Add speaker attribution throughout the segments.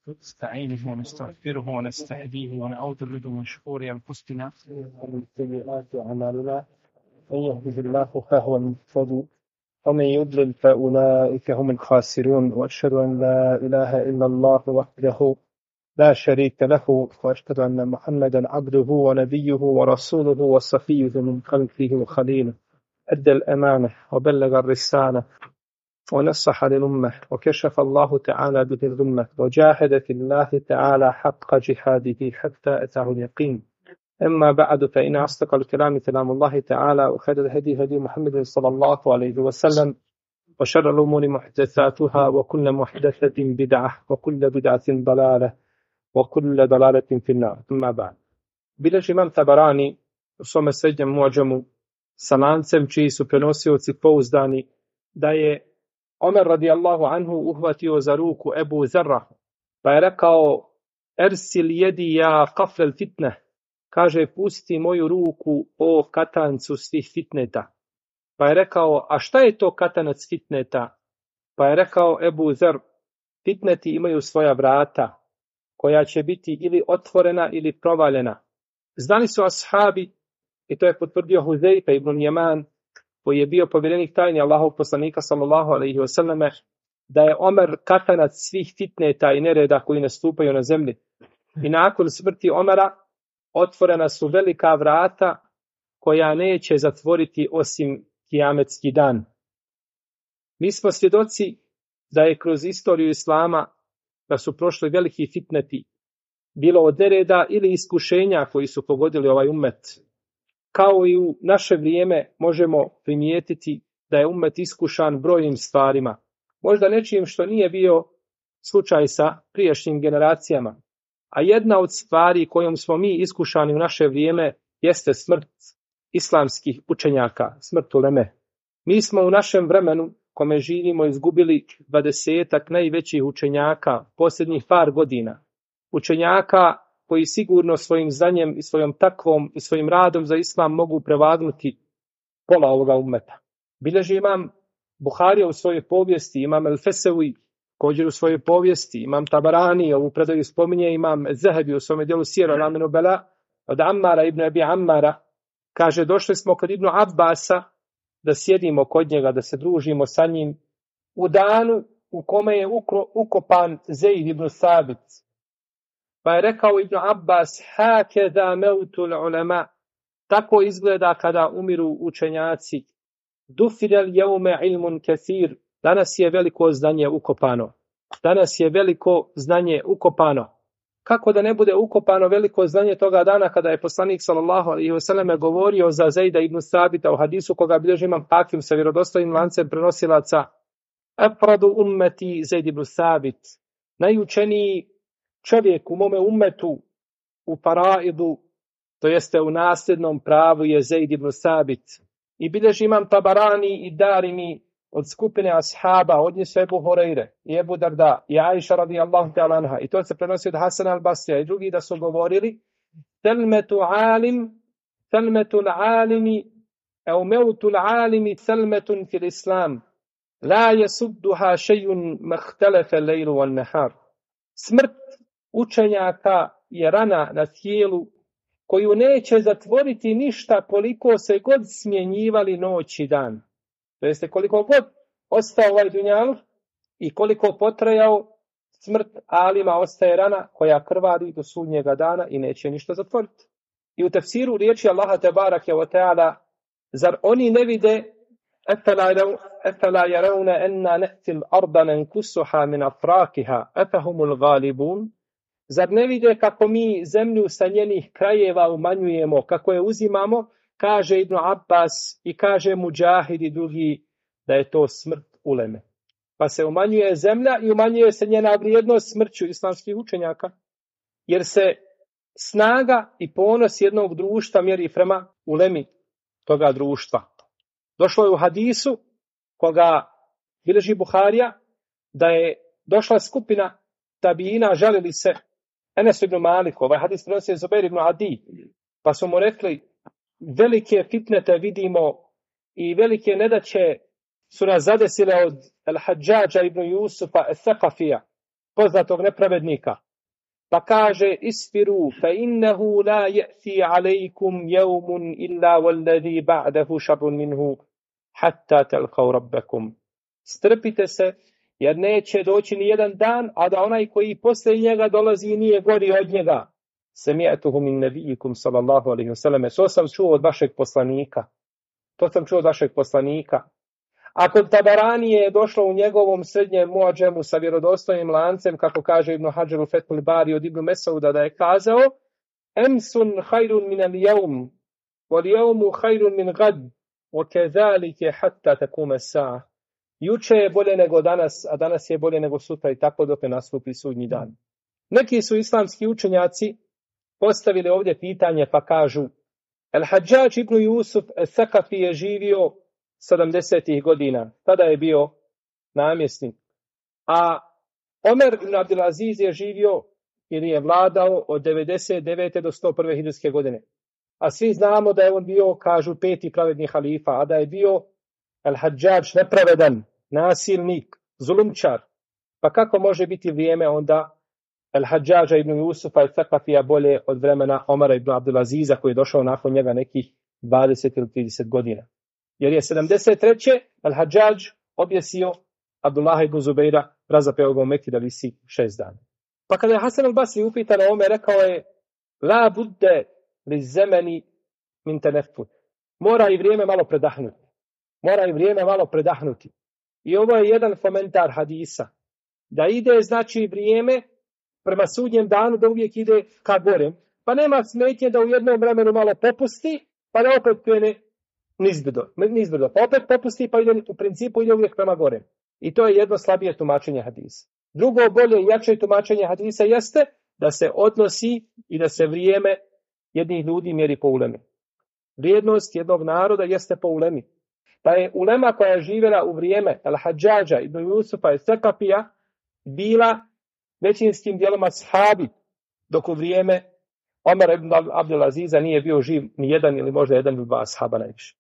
Speaker 1: نستعينه ونستغفره ونستهديه ونعوذ به من شرور أنفسنا ومن سيئات أعمالنا. من يهده الله فهو المهتدي ومن يضلل فأولئك هم الخاسرون. وأشهد أن لا إله إلا الله وحده لا شريك له وأشهد أن محمدا عبده ونبيه ورسوله وصفيه من خلقه وخليله. أدى الأمانة وبلغ الرسالة ونصح للأمة وكشف الله تعالى به الغمة وجاهد في الله تعالى حق جهاده حتى أتاه اليقين. أما بعد فإن أصدق الكلام كلام الله تعالى وخير الهدي هدي محمد صلى الله عليه وسلم وشر الأمور محدثاتها وكل محدثة بدعة وكل بدعة ضلالة وكل ضلالة في النار. أما بعد. Bilježi imam Tabarani u svome srednjem muadžamu sa lancem čiji su prenosioci pouzdani da je Omer radijallahu anhu uhvatio za ruku Ebu Zerra, pa je rekao: Ersil jedi ja kafrel fitne, kaže pusti moju ruku o katancu svih fitneta. Pa je rekao: a šta je to katanac fitneta? Pa je rekao Ebu Zer: fitneti imaju svoja vrata, koja će biti ili otvorena ili provaljena. Znali su ashabi, i to je potvrdio Huzeife ibn Jeman, koji je bio povjerenik tajni Allahovog poslanika sallallahu alejhi ve selleme, da je Omer katanac svih fitneta i nereda koji nastupaju na zemlji. I nakon smrti Omera otvorena su velika vrata koja neće zatvoriti osim kijametski dan. Mi smo svjedoci da je kroz istoriju islama da su prošli veliki fitneti, bilo od nereda ili iskušenja koji su pogodili ovaj ummet. Kao i u naše vrijeme možemo primijetiti da je ummet iskušan brojnim stvarima. Možda nečim što nije bio slučaj sa prijašnjim generacijama. A jedna od stvari kojom smo mi iskušani u naše vrijeme jeste smrt islamskih učenjaka, smrt uleme. Mi smo u našem vremenu, kome živimo, izgubili 20-ak najvećih učenjaka posljednjih par godina. Učenjaka koji sigurno svojim znanjem i svojom takvom i svojim radom za islam mogu prevagnuti pola ovoga ummeta. Bilježi imam Buharija u svojoj povijesti, imam El-Fesevi također u svojoj povijesti, imam Tabarani, ovu predaju spominje, imam Zehebi u svome djelu Siru Alamin Nubala, od Ammara ibn Abi Ammara, kaže: došli smo kod Ibnu Abbasa da sjedimo kod njega, da se družimo sa njim u danu u kome je ukopan Zeid ibn Sabit. Pa je rekao Ibn Abbas: hakeza meutul ulema, tako izgleda kada umiru učenjaci. Dufirel jeume ilmun kesir, danas je veliko znanje ukopano. Danas je veliko znanje ukopano. Kako da ne bude ukopano veliko znanje toga dana kada je poslanik sallallahu alejhi ve selleme govorio za Zeida ibn Sabita u hadisu koga bilježi imam Hakim sa vjerodostojnim lancem prenosilaca: afradu ummeti Zeid ibn Sabit, najučeniji čovjek u mome ummetu u faraidu, to jeste u nasljednom pravu, je Zeid ibn Sabit. I bilježi imam Tabarani i Darimi od skupine ashaba, od njih su Ebu Hurajre i Ebu Darda i Aisha radijallahu ta'ala anha, i to se prenosi od Hasana al-Basrija i drugi, da su govorili: selmetul alimi au meutul alimi selmetun fil islam, la yasudduha šejun mahtelefe lejlu wal nehar. Smrt učenjaka je rana na tijelu koju neće zatvoriti ništa koliko se god smjenjivali noć i dan. To jeste koliko god ostao ovaj dunjaluk i koliko potrajao, smrt alima ostaje rana koja krvari do sudnjega dana i neće ništa zatvoriti. I u tefsiru riječi Allaha tebarake ve taala: zar oni ne vide afala yarawna anna na'ti al-arda nankusuha min afrakiha afahumul ghalibun. Zar ne vide kako mi zemlju sa njenih krajeva umanjujemo, kako je uzimamo? Kaže Ibn Abbas i kaže Mudžahid i drugi da je to smrt uleme. Pa se umanjuje zemlja i umanjuje se njena vrijednost smrću islamskih učenjaka. Jer se snaga i ponos jednog društva mjeri prema ulemi toga društva. Došlo je u hadisu koga bilježi Buharija da je došla skupina tabijina, žalili se Enes ibn Maliku, ovaj hadis prenosi Zubair ibn Adi, pa su mu rekli: velike fitnete vidimo i velike nedaće su nas zadesile od Al-Hadžađa ibn Jusufa al-Thaqafija. poznatog nepravednika. Pa kaže isfiru fa innahu la ya'ti alaykum yawmun illa walladhi ba'dahu sharrun minhu hatta talqaw rabbakum. Strpite se, jer neće doći ni jedan dan, a da onaj koji posle njega dolazi nije gori od njega. Sami'tuhu min nabiyikum sallallahu alejhi ve sellem. To sam čuo od vašeg poslanika. A kod Tabaranije je došlo u njegovom srednjem muadžemu sa vjerodostojnim lancem, kako kaže Ibn Hadžar u Fethul Bari od Ibn Mesauda, da je kazao: Emsun khairun min al-yawm, wal yawmu khairun min gad, wa kadhalika hatta takuma as-sa'a. Juče je bolje nego danas, a danas je bolje nego sutra, i tako dok ne nastupi sudnji dan. Neki su islamski učenjaci postavili ovdje pitanje, pa kažu: Al-Hadžađ ibn Jusuf al-Thakafi je živio 70. godina, tada je bio namjesnik. A Omer ibn Abdulaziz je živio ili je vladao od 99. do 101. hidrijske godine. A svi znamo da je on bio, kažu, 5. pravedni halifa, a da je bio Al-Hadžađ nepravedan, nasilnik, zulumčar. Pa kako može biti vrijeme onda Al-Hadžađa ibn Jusufa al-Thakafija bolje od vremena Omara ibn Abdulaziza, koji je došao nakon njega nekih 20 ili 30 godina? Jer je 73. Al-Hadžađ objesio Abdullah ibn Zubeira, razapeo ga u Meki da visi 6 dana. Pa kada je Hasan al-Basri upitan o ome, rekao je: La budde li zemeni min tenefut. Mora i vrijeme malo predahnuti. I ovo je jedan komentar hadisa. Da ide, znači, vrijeme prema sudnjem danu, da uvijek ide ka gore. Pa nema smetnje da u jednom vremenu malo popusti, pa da opet krene nizbrdo. Pa opet popusti, pa ide, u principu ide uvijek prema gore. I to je jedno slabije tumačenje hadisa. Drugo, bolje i jače tumačenje hadisa jeste da se odnosi i da se vrijeme jednih ljudi mjeri po ulemi. Vrijednost jednog naroda jeste po ulemi. Pa je ulema koja je živjela u vrijeme Al-Hadžađa ibn Jusufa i Thakafija bila većinskim dijelom ashabi, dok u vrijeme Omar ibn Abdulaziza nije bio živ ni jedan ili možda jedan ili dva ashaba najviše.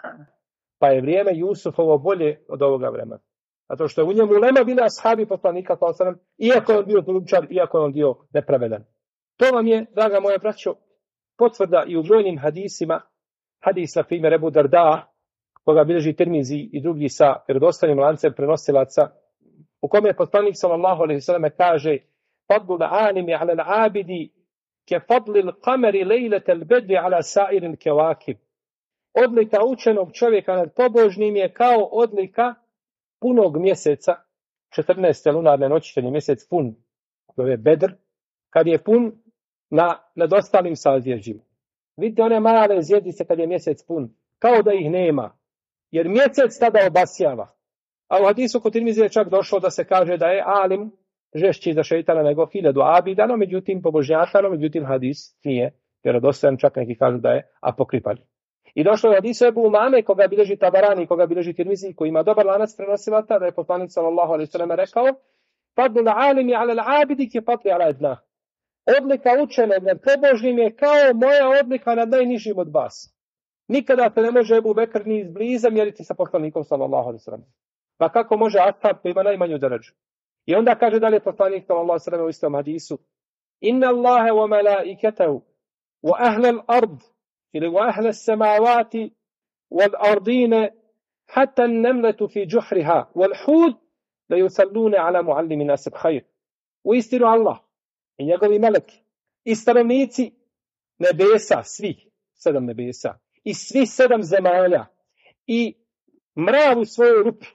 Speaker 1: Pa je vrijeme Jusufovo bolje od ovoga vremena. Zato što je u njemu ulema bila ashabi poslanika, iako je on bio zulumčar, iako je on bio nepravedan. To vam je, draga moja braćo, potvrda i u brojnim hadisima, hadis na primjer Ebu Darda, koga bilježi Tirmizi i drugi sa vjerodostojnim lancem prenosilaca, u kome je poslanik sallallahu alejhi ve sellem kaže: Fadlu al-alimi ala al-abidi ke fadli al-qamari lejlete al-bedri ala sa'ir al-kewakib. Odlika učenog čovjeka nad pobožnim je kao odlika punog mjeseca, 14. lunarne noći, kad je mjesec pun, to je Bedr, kad je pun nad ostalim sazvježđima. Vidite one male zvjezdice kad je mjesec pun, kao da ih nema, jer mjesec tada obasjava. A u hadisu kod Tirmizi je čak došlo da se kaže da je alim žešći za šeitana nego 1000 abida, no međutim pobožnjaka, no međutim hadis nije vjerodostojan, čak neki kažu da je apokrifan. I došlo je hadisu Ebu Umame, koga bilježi Tabarani, koga bilježi Tirmizi, koji ima dobar lanac prenosilaca, da je poslanik sallallahu alejhi ve sellem rekao: Fadlu al-alimi ala al-abidi ke fadli ala adnah. Odlika učenog nad pobožnim je kao moja odlika nad najnižim od vas. Nikada se ne može Ebu Bekr ni izbliza mjeriti sa poslanikom sallallahu alejhi ve sellem. Pa kako može ashab koji ima najmanju deređu? I onda kaže dalje poslanik sallallahu alejhi ve sellem u istom hadisu: Inna Allahe wa malaikatahu wa ahle al-ard ili wa ahle as-samawati wal ardine hatta an-namlatu fi juhriha wal hud la yusalluna ala muallimi nas al-khair. U istinu Allah i njegovi meleki i stanovnici nebesa, svih 7 nebesa i svih 7 zemalja i mrav u svojoj rupi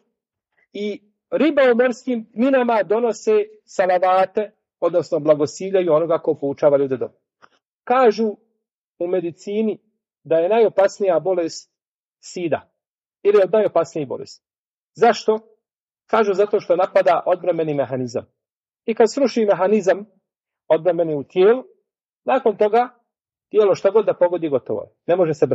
Speaker 1: i riba u morskim tminama donose salavate, odnosno blagosiljaju onoga ko poučava ljude dobro. Kažu u medicini da je najopasnija bolest sida ili od najopasnijih bolesti. Zašto? Kažu zato što napada odbrambeni mehanizam. I kad sruši mehanizam odbrambeni u tijelu, nakon toga tijelo šta god da pogodi gotovo. Ne može se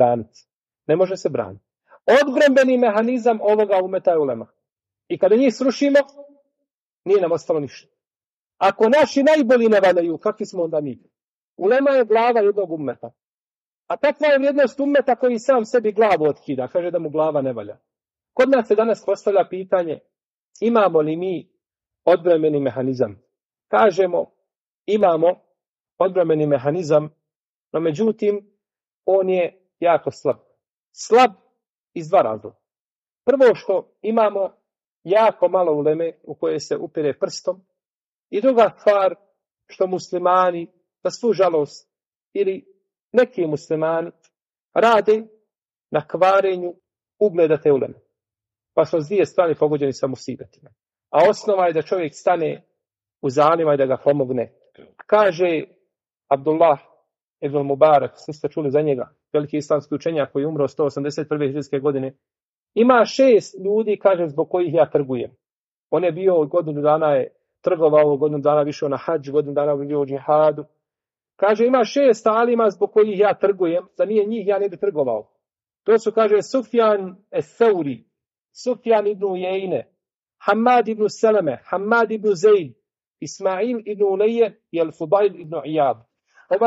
Speaker 1: braniti. Odbrambeni mehanizam ovoga umeta je ulema. I kada njih srušimo, nije nam ostalo ništa. Ako naši najbolji ne valjaju, kakvi smo onda mi? Ulema je glava jednog ummeta. A takva je vrijednost ummeta koji sam sebi glavu otkida, kaže da mu glava ne valja. Kod nas se danas postavlja pitanje: imamo li mi odbrambeni mehanizam? kažemo, imamo odbrambeni mehanizam, no međutim, on je jako slab. Slab iz dva razloga. Prvo što imamo jako malo uleme u koje se upire prstom i druga stvar što muslimani, na svu žalost, ili neki muslimani rade na kvarenju ugleda te uleme. Pa smo s dvije strane pogođeni sa musibetima. A osnova je da čovjek stane u zalima i da ga pomogne. Kaže Abdullah ibn Mubarak, ste čuli za njega, veliki islamski učenjak koji je umro 181. hidrijske godine. Ima 6 ljudi, kaže, zbog kojih ja trgujem. On je bio godinu dana je trgovao, godinu dana više na hadž, godinu dana bio u džihadu. Kaže, ima 6 alima zbog kojih ja trgujem, da nije njih ja ne bi trgovao. To su, kaže, Sufjan es-Sauri, Sufjan ibn Ujejne, Hamad ibn Seleme, Hamad ibn Zaid, Ismail ibn Uleje i Al-Fudail ibn Iyab. Ova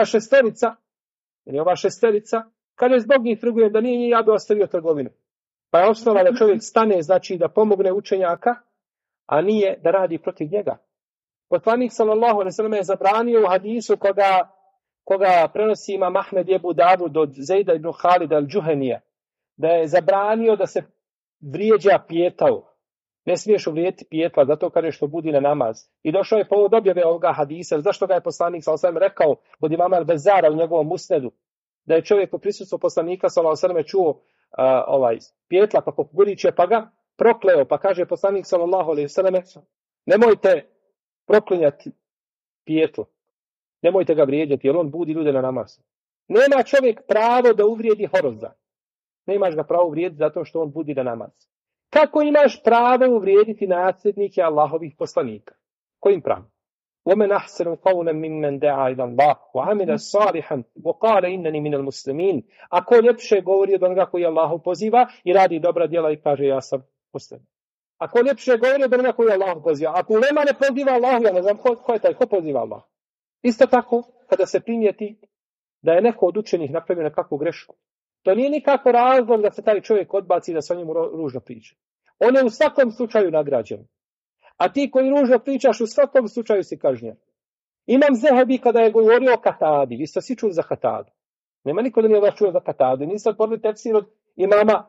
Speaker 1: šesterica, kaže, zbog njih trgujem, da nije njih ja bi ostavio trgovinu. Pa je osnova da čovjek stane, znači da pomogne učenjaka, a nije da radi protiv njega. Poslanik sallallahu alejhi ve sellem je zabranio u hadisu koga prenosi Imam Ahmed Ebu Davud od Zejda ibn Halida al-Džuhenija, da je zabranio da se vrijeđa pijetao. Ne smiješ uvrijediti pijetla, zato kaže što budi na namaz. I došao je povod objave ovoga hadisa. Zašto ga je poslanik sallallahu alejhi ve sellem rekao kod imama al-Bezara u njegovom musnedu, da je čovjek u prisustvu poslanika sallallahu alejhi ve sellem čuo pijetla pa poguriće, pa ga prokleo, pa kaže poslanik sallallahu alejhi ve selleme, nemojte proklinjati pijetlo, nemojte ga vrijeđati, jer on budi ljude na namaz. Nema čovjek pravo da uvrijedi horoza. Nemaš ga pravo uvrijediti zato što on budi na namaz. Kako imaš pravo uvrijediti nasljednike Allahovih poslanika? Kojim pravom? وَمَنْ أَحْسَنُ قَوْلًا مِمَّنْ دَعَا إِلَى اللَّهِ وَعَمِلَ صَالِحًا وَقَالَ إِنَّنِي مِنَ الْمُسْلِمِينَ. Ako ljepše govori od onoga koji Allahu poziva i radi dobra djela i kaže ja sam musliman. Ako ljepše govori od onoga koji Allahu poziva. Ako ulema ne poziva Allahu, ja ne znam ko je taj, ko poziva Allah. Isto tako, kada se primijeti da je neko od učenih napravio nekakvu grešku, to nije nikako razlog da se taj čovjek odbaci da se o njemu ružno priča. On je u svakom slučaju nagrađen. A ti koji ružno pričaš, u svakom slučaju si kažnjen. Imam Zehebi kada je govorio o Katadi. Vi ste svi čuli za Katadu. Nema niko da nije vas čuo za Katadu. Nisam podali tefsir od imama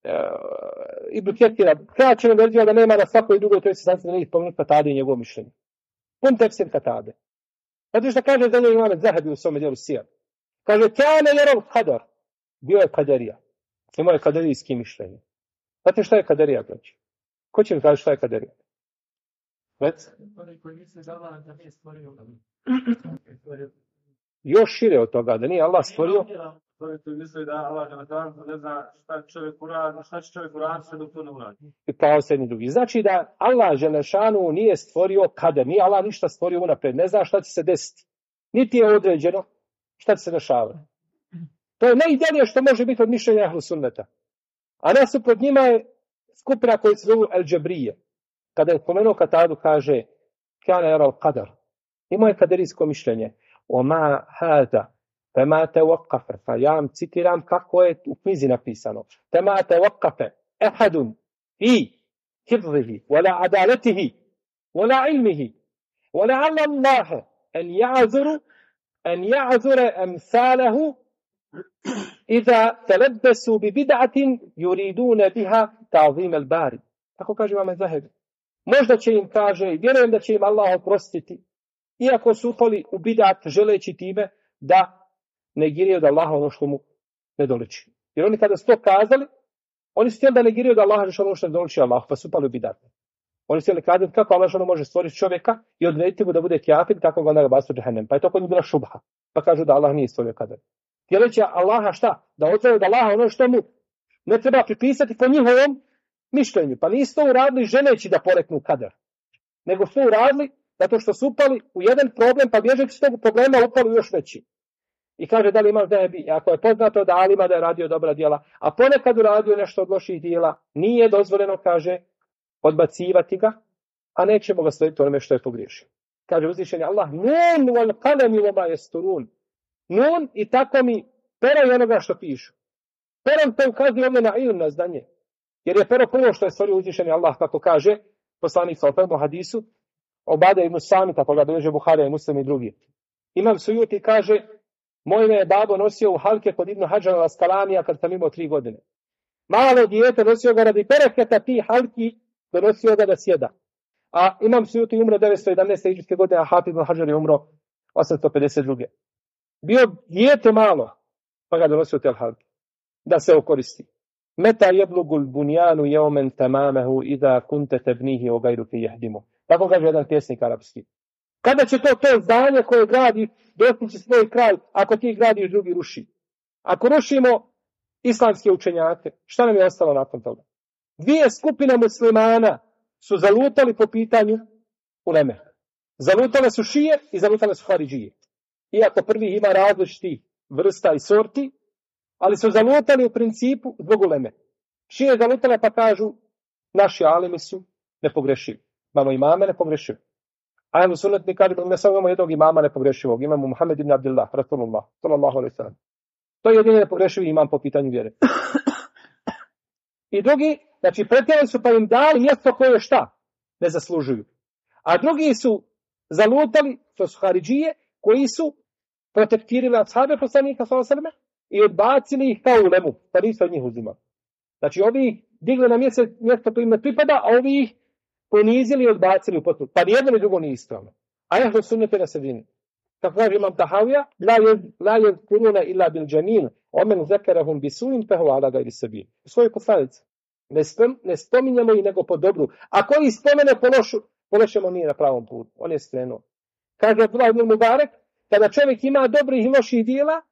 Speaker 1: Ibn Ketira. Kraćeno verzija da nema na svakoj drugoj toj sestanci da nije spomenuti Katadu i njegovo mišljenje. Pun tefsir Katade. Zato što kaže za njeg imam Zehebi u svome dijelu Sijar. Kaže, kane jerov kadar. Bio je kaderija. Imao je kaderijski mišljenje. Znate šta je kaderija, braći? Ko će mi kaži šta je kaderija? Još šire od toga, da nije Allah stvorio. I pravo se ni drugi. Znači da Allah Želešanu nije stvorio kader, nije Allah ništa stvorio unapred, ne zna šta će se desiti. Niti je određeno šta će se dešavati. To je najdalje što može biti od mišljenja Ahlu Sunneta. A nasuprot njima je skupina koji se zovu El Džabrije. Kada je spomenuo Katadu, kaže kana yara al-qadar. Imao je kaderijsko mišljenje. Oma hada fama tawaqqafa. Pa ja vam citiram kako je u knjizi napisano. Fama tawaqqafa ahadun fi hifzihi wala adalatihi wala ilmihi wala alla Allah an ya'zura amsalahu idha talabbasu bi bid'atin yuriduna biha ta'zim al-bari. Tako kaže Imam Zahebi. Možda će im, kaže, vjerujem da će im Allah oprostiti, iako su upali u bidat želeći time da negiraju da Allah ono što mu ne doliči. Jer oni kada su to kazali, oni su htjeli da negiraju da Allah ono što ne doliči Allah, pa su upali u bidat. Oni su htjeli kazati kako Allah ono može stvoriti čovjeka i odrediti mu da bude kafir, tako ga onda ga baci u džehennem. Pa je to kod njih bila šubha. Pa kažu da Allah nije stvorio kader. Htjeli će Allaha šta? Da odreju da Allah ono što mu ne treba pripisati po njihovom mišljenju. Pa nisu to uradili želeći da poreknu kader. Nego su uradili zato što su upali u jedan problem, pa bježeći s tog problema upali u još veći. I kaže da li imaš Zehebi, ako je poznato da alima da je radio dobra djela, a ponekad uradio nešto od loših djela, nije dozvoljeno, kaže, odbacivati ga, a nećemo ga slediti onome što je pogriješio. Kaže uzvišeni Allah, nun wal qalami wama yasturun. Nun i tako mi pero i onoga što pišu. Perom to ukazuje ovdje na ilm, na znanje. Jer je pero prvo što je stvorio uzvišeni Allah, kako kaže poslanik sallallahu alejhi ve hadisu, Obade ibn Samita, koga bilježe Buharija i Muslim i drugi. Imam Sujuti kaže, moj me je babo nosio u halke kod Ibn Hadžara al-Asqalanija kad sam imao 3 godine. Malo dijete nosio ga radi bereketa tih halki, donosio ga da sjeda. A Imam Sujuti umro 911. hidžrske godine, a Hafid ibn Hadžar je umro 852. Bio dijete malo, pa ga donosio te halke, da se okoristi. Meta jeblugul bunjanu jeumen tamamehu ida kunte tebnihi o gajruke jehdimu. Tako kaže jedan pjesnik arapski. Kada će to zdanje koje gradi dostići svoj kraj, ako ti gradiš, drugi ruši? Ako rušimo islamske učenjake, šta nam je ostalo nakon toga? 2 skupine muslimana su zalutali po pitanju uleme. Zalutale su šije i zalutale su haridžije. Iako prvi ima različitih vrsta i sorti, ali su zalutali u principu zbog uleme. Šije zalutale pa kažu, naši alimi su nepogrešivi. Imamo imame nepogrešivi. A Ehlu Sunnet mi kaže, ne samo imamo jednog imama nepogrešivog, imamo Muhammed ibn Abdullah, Rasulullah, sallallahu alejhi ve sellem. To je jedini nepogrešivi imam po pitanju vjere. I drugi, znači pretjerali su pa im dali mjesto koje šta? Ne zaslužuju. A drugi su zalutali, to su haridžije, koji su protektirali ashabe poslanika sallallahu alejhi ve sellem i odbacili ih kao ulemu, pa nisu od njih uzimali. Znači ovi digli na mjesto koje im ne pripada, a ovi ih ponizili i odbacili u potpuno. Pa nijedno ni drugo nije ispravno. A Ehlu Sunnet je na sredini. Kako kaže imam Tahavija, la yezkuruna illa bil jamil, omen zekerahum bisuin fehu ala gajri sabil. U svojoj poslanici. Ne spominjamo ih nego po dobru. Ako ih spomene po lošemu nije na pravom putu. On je skrenuo. Kaže Abdullah ibn Mubarak, kada čovjek ima dobrih i loših dijela,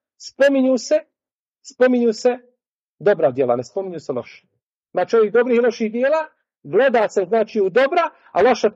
Speaker 1: spominju se dobra djela, ne spominju se loše. Na čovjek dobrih i loših dijela gleda se znači u dobra, a loša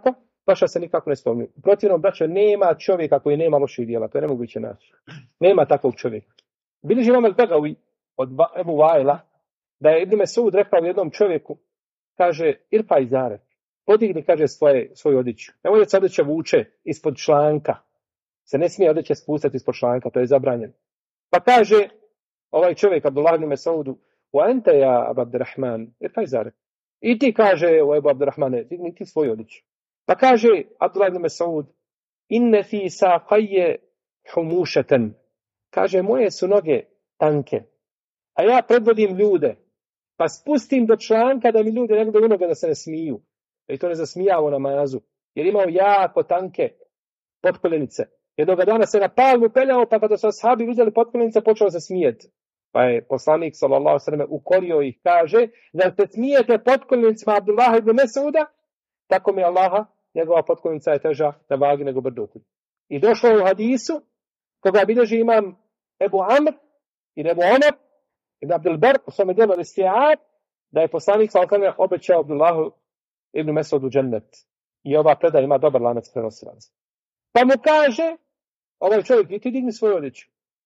Speaker 1: se nikako ne spominju. U protivnom, braćo, nema čovjeka koji nema loših dijela, to je nemoguće naći. Nema takvog čovjeka. Bilježi imam al-Begavi od Ebu Vaila, da je Ibn Mesud rekao jednom čovjeku, kaže, irfa izare, podigni, kaže, svoju odjeću. Nemoj da se odjeća vuče ispod članka. Se ne smije odjeća spustati ispod članka, to je zabranjeno. Pa kaže ovaj čovjek, Abdullah ibn Mesudu, wa ente ja Abdurrahman, irfa izare. I ti kaže, o Ebu Abdurrahmane, digni ti svoju odjeću. Pa kaže Abdullah ibn Mesud, inne fi saqaje humušeten. Kaže, moje su noge tanke, a ja predvodim ljude, pa spustim do članka da mi ljudi ne gledaju noge da se ne smiju. I to ne zasmijavo na namazu, jer imao jako tanke potkoljenice. Jednoga dana se na palmu peljao, pa kada su ashabi vidjeli potkoljenice, počeo se smijeti. Pa je poslanik sallallahu alejhi ve sellem ukorio ih, kaže, da se smijete potkoljenicima Abdullah ibn Mesuda, tako mi Allaha, njegova potkoljenica je teža na vagi nego brdo. I došlo je u hadisu, koga bilježi imam Ebu Amr i Ebu Omer ibn Abdul Bar, u svome djelu Al-Isti'ab, da je poslanik sallallahu alejhi ve sellem obećao Abdullahu ibn Mesudu džennet. I ova predaja ima dobar lanac prenosilaca. Pa mu kaže, ovaj čovjek, i ti digni svoju odjeću.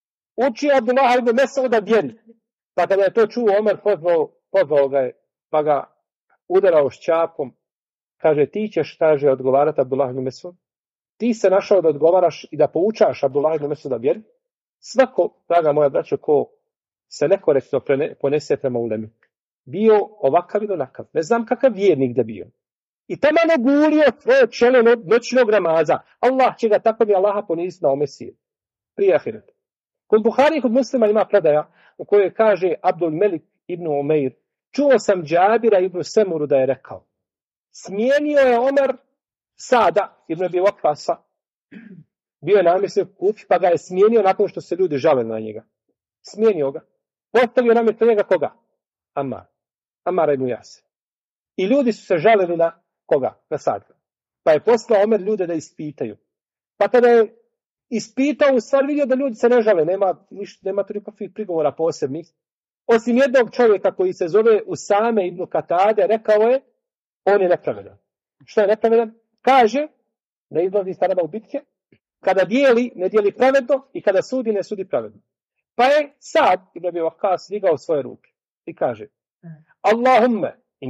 Speaker 1: Uči Abdullah ibn Mesuda vjeri. Pa kada je to čuo, Omer pozvao ga je, pa ga udarao šćapom. Kaže, ti ćeš, kaže, odgovarati Abdullah ibn Mesud. Ti se našao da odgovaraš i da poučaš Abdullah ibn Mesuda vjeri. Svako, draga moja braćo, ko se nekorektno ponese prema ulemi, bio ovakav ili onakav. Ne znam kakav vjernik da bio. I tamo ne gurio svoje čelo noćnog namaza. Allah će ga tako mi Allaha poniziti na omesije. Prije ahireta. Kod Buhari i kod Muslima ima predaja u kojoj kaže Abdul Melik ibn Umeir, čuo sam Džabira ibn Semuru da je rekao, smijenio je Omer Sada ibn Abi Waqqasa, bio je namjesnik u Kufi, pa ga je smijenio nakon što se ljudi žale na njega. Smijenio ga. Postavio namjesto njega koga? Amara ibn Jasir. I ljudi su se žalili na koga? Na Sada. Pa je poslao Omer ljude da ispitaju. Pa kada je ispitao, u stvar vidio da ljudi se ne žale, nema toliko prigovora posebnih. Osim jednog čovjeka koji se zove Usame ibn Katade, rekao je, on je nepravedan. Što je nepravedan? Kaže, da izlazi iz Saraba u bitke, kada dijeli, ne dijeli pravedno i kada sudi, ne sudi pravedno. Pa je Sad ibn Abi Waqqas digao svoje ruke i kaže, Allahumma in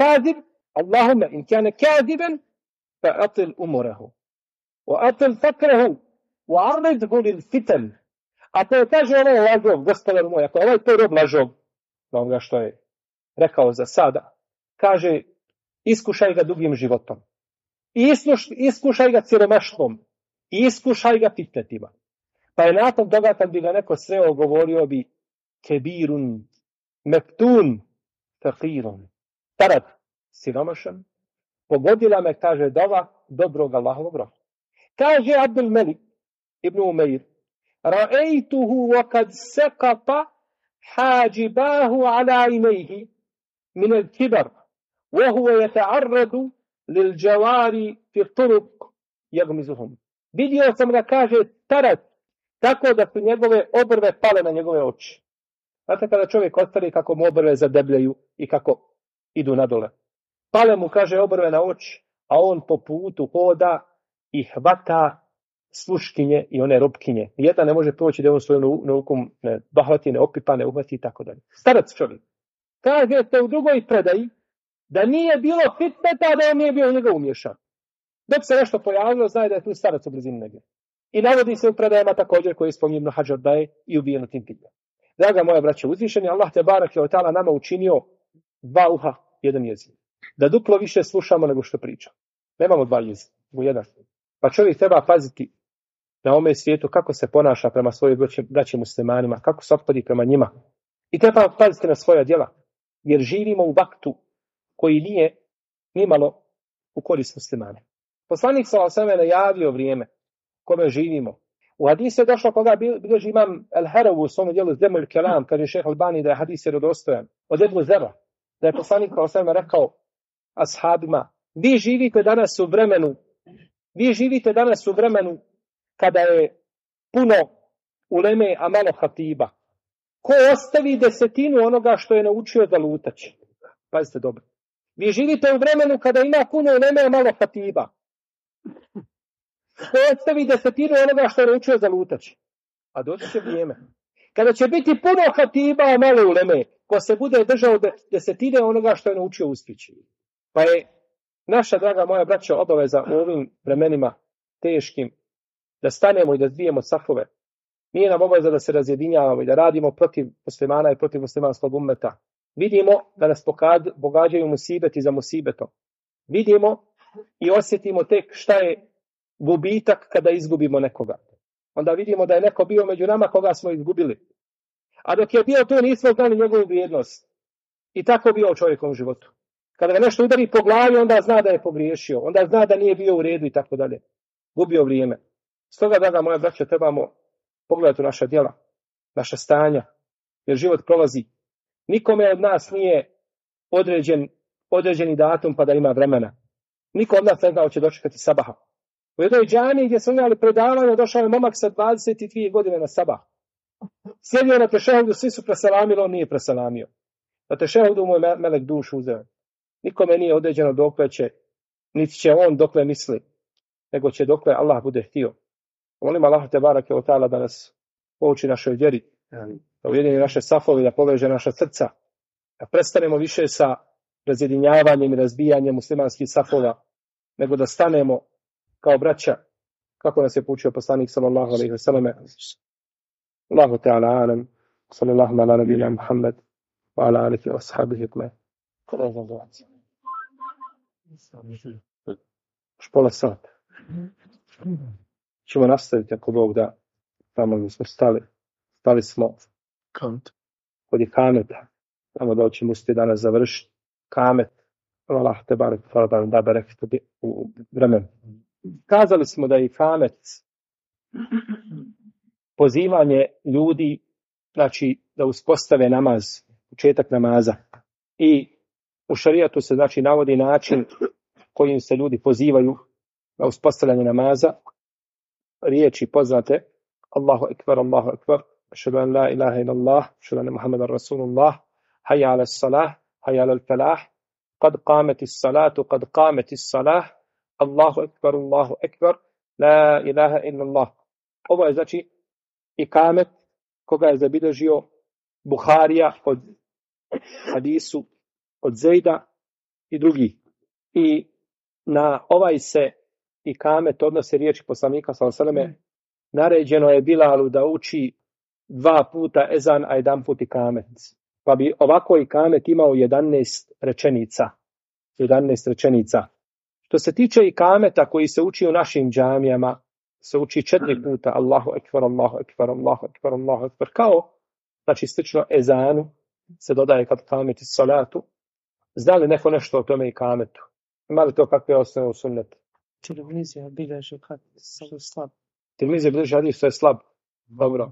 Speaker 1: kane kadiban, fa atil umorahu, wa atil fakrahu, wa arridhu lil fitan. A to je, kaže, ovaj lažov, gospodar moj, ako ovaj to rob lažov, na onoga što je rekao za Sada, kaže, iskušaj ga dugim životom. Iskušaj ga siromaštvom. Iskušaj ga fitnetima. Pa je nakon toga kad bi ga neko sreo govorio bi kebirun, meftun, fakirun. Tarat, siromašan. Pogodila me, kaže, dova dobrog Allahovog roba. Kaže Abdul Melik ibn Umeir, ra'ejtuhu wa kad sekata hađibahu ala inejhi min al kibar, wa huwa yata'arradu lil džavari fi turuk jagmizuhum. Vidio sam ga, kaže, tarat, tako da su njegove obrve pale na njegove oči. Znate kada čovjek ostari kako mu obrve zadebljaju i kako idu nadole. Pale mu, kaže, obrve na oči, a on po putu hoda i hvata sluškinje i one robkinje. Jedna ne može proći da je on svoju nauku ne bahvati, ne opipa, ne uhvati i tako dalje. Starac čovjek. Kaže se u drugoj predaji da nije bilo fitneta, da on nije bio njega umješan. Dok se nešto pojavilo, zna da je tu starac u blizini negdje. I navodi se u predajama također koji spominje Ibn Hadžar da je i ubijen u tim pitanjima. Draga moja braća, uzvišeni Allah te barek je ta'ala nama učinio dva uha, jedan jezik. Da duplo više slušamo nego što pričamo. Nemamo dva jezika, nego jedan. Pa čovjek treba paziti na ovome svijetu kako se ponaša prema svojim braći muslimanima, kako se ophodi prema njima. I treba paziti na svoja djela, jer živimo u vaktu koji nije nimalo u korist muslimane. Poslanik sallallahu alejhi ve sellem najavio vrijeme kome živimo. U hadisu je došlo koga bilježi imam Al-Harawi u svom djelu Zemul Kelam, kaže šejh Albani da je hadis vjerodostojan. Od Ebu Zera, da je poslanik sallallahu alejhi ve sellem rekao ashabima, vi živite danas u vremenu kada je puno uleme, a malo hatiba. Ko ostavi desetinu onoga što je naučio da lutaće? Pazite dobro. Vi živite u vremenu kada ima puno uleme, a malo hatiba. Ko ostavi desetinu onoga što je naučio za lutaće? A doći će vrijeme. Kada će biti puno hatiba, a malo uleme, ko se bude držao desetine onoga što je naučio uspjeći. Pa je naša, draga moja braća, obaveza u ovim vremenima teškim da stanemo i da zbijemo safove. Nije nam obaveza da se razjedinjavamo i da radimo protiv muslimana i protiv muslimanskog ummeta. Vidimo da nas pogađaju musibeti za musibetom. Vidimo i osjetimo tek šta je gubitak kada izgubimo nekoga. Onda vidimo da je neko bio među nama koga smo izgubili. A dok je bio tu nismo znali njegovu vrijednost. I tako bio u čovjekovom životu. Kada ga nešto udari po glavi, onda zna da je pogriješio. Onda zna da nije bio u redu i tako dalje. Gubio vrijeme. Stoga, draga moja braća, trebamo pogledati naša djela, naša stanja, jer život prolazi. Nikome od nas nije određeni datum pa da ima vremena. Niko od nas ne zna hoće dočekati sabaha. U jednoj džamiji gdje smo imali predavanje, došao je momak sa 22 godine na sabah. Sjedio na tešehudu, svi su preselamili, on nije preselamio. Na tešehudu mu je melek dušu uzeo. Nikome nije određeno dokle će, niti će on dokle misli, nego će dokle Allah bude htio. Molim Allah te barake o ta'ala da nas pouči našoj vjeri, da ujedini naše safove, da poveže naša srca, da prestanemo više sa razjedinjavanjem i razbijanjem muslimanskih safova, nego da stanemo kao braća, kako nas je poučio poslanik sallallahu alejhi ve selleme. Allahu ta'ala alam, sallallahu ala nabina Muhammed, wa ala alihi wa ashabihi ajma'in. Kada je zadovac? Špola sat. Ćemo nastaviti ako Bog da tamo gdje smo stali. Stali smo kod je kameta. Tamo da ćemo uspjeti danas završiti kamet. Allah te barek da barek u vremenu. Kazali smo da je kamet pozivanje ljudi, znači da uspostave namaz, početak namaza. I u šarijatu se znači navodi način kojim se ljudi pozivaju na uspostavljanje namaza. Riječi poznate Allahu ekber, Allahu ekber, ašhadu an la ilaha illallah, ašhadu anna Muhammadan rasulullah, hayya ala salah, hayya ala falah, qad qamati salatu, qad qamati salah, Allahu ekber, la ilaha illallah. Ovo je znači ikamet koga je zabilježio Buharija od hadisu od Zejda i drugi. I na ovaj se ikamet odnose riječi poslanika sallallahu alejhi ve selleme. Naređeno je Bilalu da uči 2 puta ezan, a 1 put ikamet. Pa bi ovako ikamet imao 11 rečenica. 11 rečenica. Što se tiče ikameta koji se uči u našim džamijama, se uči 4 puta Allahu ekber, Allahu ekber, Allahu ekber, Allahu ekber, kao, znači slično ezanu se dodaje kad kameti salatu. Zna li neko nešto o tome ikametu? Ima li to kakve osnove u sunnetu?
Speaker 2: Tirmizija bilježi hadis slab.
Speaker 1: Tirmizija bilježi hadis, to je slab. Dobro.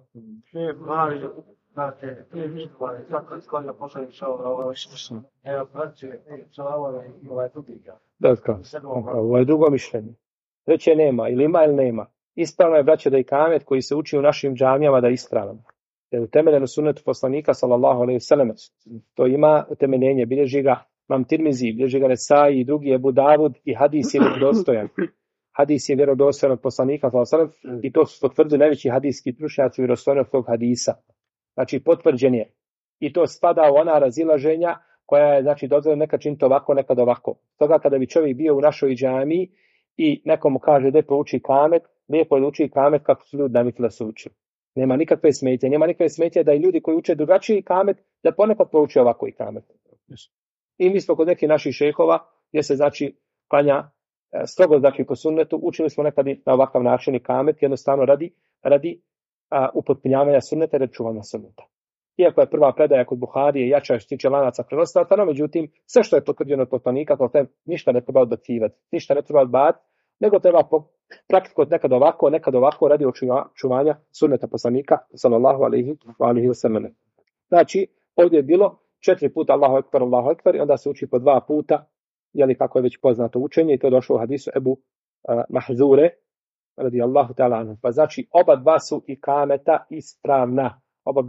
Speaker 3: Znate, svaka sklanja poslanik evo, braće, drugiga.
Speaker 1: Dakle, ovo je drugo mišljenje. Treće nema, ili ima ili nema. Ispravno je, braće, da ikamet koji se uči u našim džamijama da je ispravan. Jer utemeljeno sunnetu poslanika, sallallahu alejhi ve sellem, to ima utemeljenje, bilježi ga Imam Tirmizi, bilježi ga Nesai i drugi Ebu Davud i hadis je vjerodostojan. Hadis je vjerodostojan od poslanika, sallallahu alejhi ve sellem, i to su potvrdili najveći hadijski stručnjaci vjerodostojnosti tog hadisa. Znači, potvrđen je. I to spada u ona razilaženja koja je, znači, dozvoljeno nekad činiti ovako, nekad ovako. Toga kada bi čovjek bio u našoj džamiji i nekomu kaže da prouči kamet, lijepo je da uči kamet kako su ljudi navikli da se uči. Nema nikakve smetje. Nema nikakve smetje da i ljudi koji uče drugačiji kamet, da ponekad prouče ovako i kamet. I mi smo kod nekih naših šehova, gdje se, znači, klanja strogo, znači, po sunnetu, učili smo nekad i na ovakav način i kamet, jednostavno radi upotpunjavanja sunneta i čuvanja sunneta. Iako je prva predaja kod Buharije jača što se tiče lanaca prenosilaca, međutim, sve što je potvrđeno od poslanika, to ništa ne treba odbacivati, ništa ne treba odbaciti, nego treba praktikovati nekad ovako radi očuvanja sunneta poslanika, sallallahu alejhi ve sellem. Znači, ovdje je bilo 4 puta Allahu ekber, i onda se uči po 2 puta, jeli kako je već poznato učenje, i to je došlo u hadisu Ebu Mahzure, radijallahu ta'ala anhu. Pa znači, oba dva su ikameta ispravna.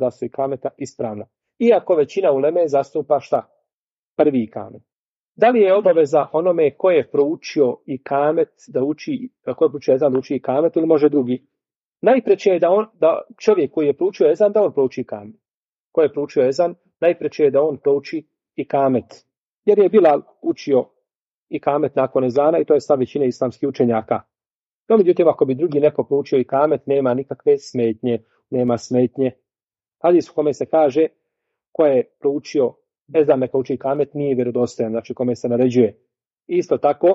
Speaker 1: Iako većina uleme zastupa šta? Prvi ikamet. Da li je obaveza onome ko je proučio ikamet da uči, ko je proučio ezan da uči ikamet, ili može drugi? Najpreće je da čovjek koji je proučio ezan, da on prouči ikamet. Ko je proučio ezan, najpreće je da on prouči ikamet. Jer je Bilal učio ikamet nakon ezana i to je stav većine islamskih učenjaka. No, međutim, ako bi drugi neko proučio ikamet, nema nikakve smetnje. Hadis u kome se kaže ko je proučio ezan neka uči ikamet nije vjerodostojan, znači kome se naređuje. Isto tako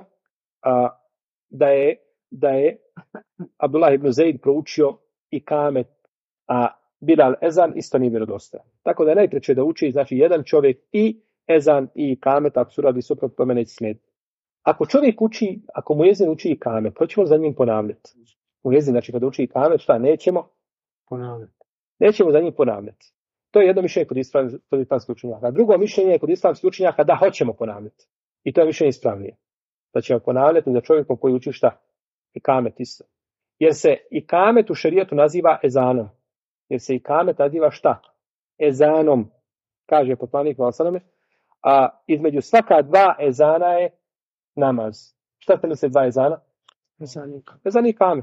Speaker 1: da je Abdullah ibn Zaid proučio ikamet, a Bilal ezan isto nije vjerodostojan. Tako da je najpreće da uči, znači, jedan čovjek i ezan i ikamet, ako su radi suprotno, tome neće smetiti. Ako muezin uči ikamet, hoćemo za njim ponavljati. Muezin, znači, kada uči ikamet, šta nećemo?
Speaker 2: Ponavljati.
Speaker 1: Nećemo za njim ponavljati. To je jedno mišljenje kod islamskih učenjaka. Drugo mišljenje je kod islamskih učenjaka da hoćemo ponavljati. I to je mišljenje ispravnije. Da ćemo ponavljati za čovjekom koji uči šta? Ikamet isto. Jer se ikamet u šerijetu naziva ezanom. Jer se ikamet naziva šta? Ezanom. Kaže poslanik sallallahu alejhi ve sellem, a između svaka dva ezana je namaz. Šta se misli dva ezana? Ezan i ikamet.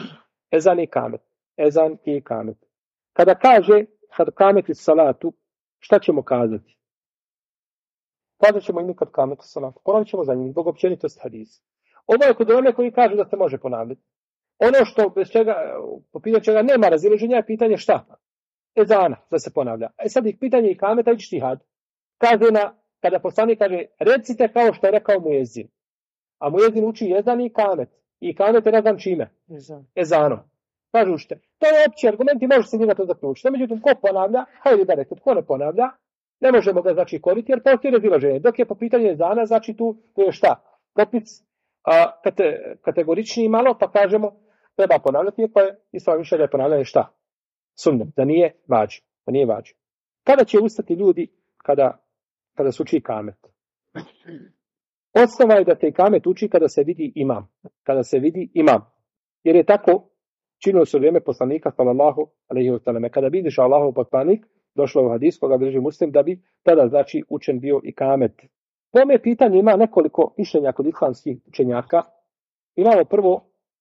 Speaker 1: Ezan i ikamet. Kada kaže kad kameti salatu, šta ćemo kazati? Kazat ćemo im kad kameti salatu. Ponovit ćemo za njim, zbog općenitosti hadisa. Ovo je kod one koji kažu da se može ponavljati. Ono što bez čega, po pitanju čega nema razilaženja je pitanje šta? Ezana, da se ponavlja. Sad ih pitanje i kameta i štihad. Kaže kada poslanik kaže, recite kao što je rekao muezin. A muezin uči ezan i kamet. I kamet je ne znam čime? Ezanom. Kažu što. To je opći argument i može se njega to zaključiti. Međutim, ko ponavlja, hajde da rekao, ko ne ponavlja, ne možemo ga znači koristiti jer postoji razilaženje. Dok je po pitanju ezana, znači tu je šta? Popis kategoričniji malo, pa kažemo treba ponavljati, iako je ispravno mišljenje da je ponavljanje šta? Sunnet, da nije vađi. Kada će ustati ljudi kada se uči ikamet? Osnova je da te ikamet uči kada se vidi imam. Jer je tako činilo se u vrijeme poslanika sallallahu alejhi ve sellem. Kada bi izašao Allahov poslanik, došlo je u hadis koga bilježi Muslim da bi tada znači učen bio ikamet. Po ome pitanju ima nekoliko mišljenja kod islamskih učenjaka. Imamo prvo,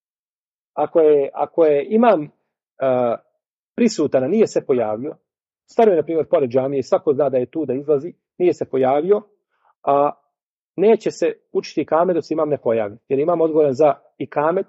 Speaker 1: ako je imam prisutan, a nije se pojavio, staro je na primjer pored džamije, svako zna da je tu, da izlazi, nije se pojavio, a neće se učiti ikamet dok se imam ne pojavi. Jer imam odgovoran za ikamet,